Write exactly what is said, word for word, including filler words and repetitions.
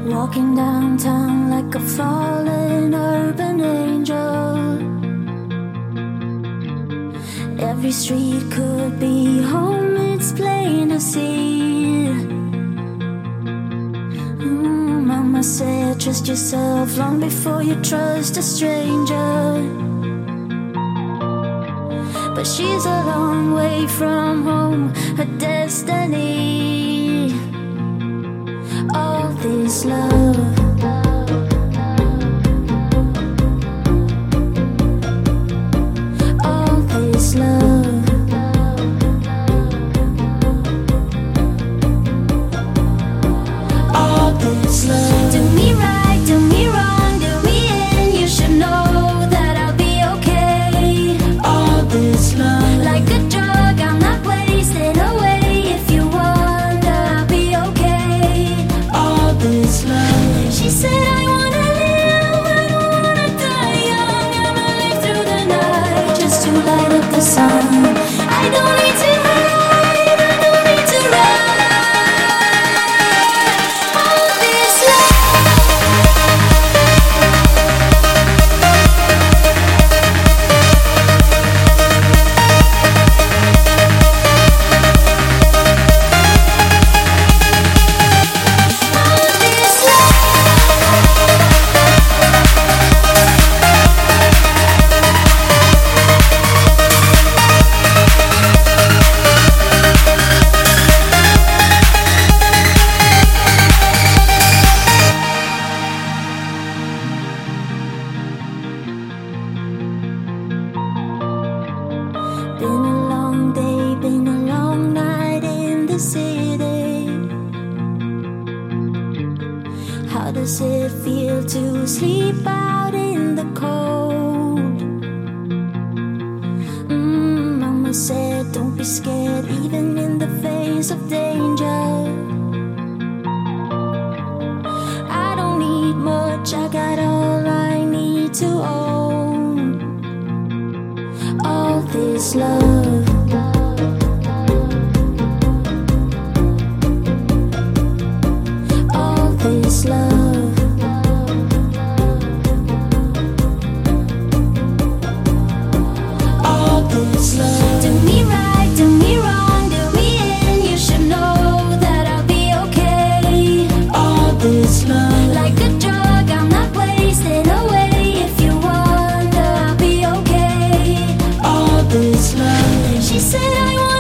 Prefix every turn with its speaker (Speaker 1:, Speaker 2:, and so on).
Speaker 1: Walking downtown like a fallen urban angel. Every street could be home, it's plain to see. Mm, Mama said trust yourself long before you trust a stranger. But she's a long way from home, her destiny. All this love, all this love, all this love. Do me right, do me wrong, do me in. You should know that I'll be okay. All this love, like a drug, I'm not wasting away. If you wonder, I'll be okay. All this love. She said I wanna live, I don't wanna die young. I'ma live through the night just to light up the sun. I don't need to hide, I don't need to run. All this been a long day, been a long night in the city. How does it feel to sleep out in the cold? Mm, Mama said don't be scared even in the face of danger. I don't need much, I got all I need to own. All this love, all this love, all this love. Do me right, do me wrong, do me in. You should know that I'll be okay. All this love, like a drug, I'm not wasting away. If you wonder, I'll be okay. All this love. She said I want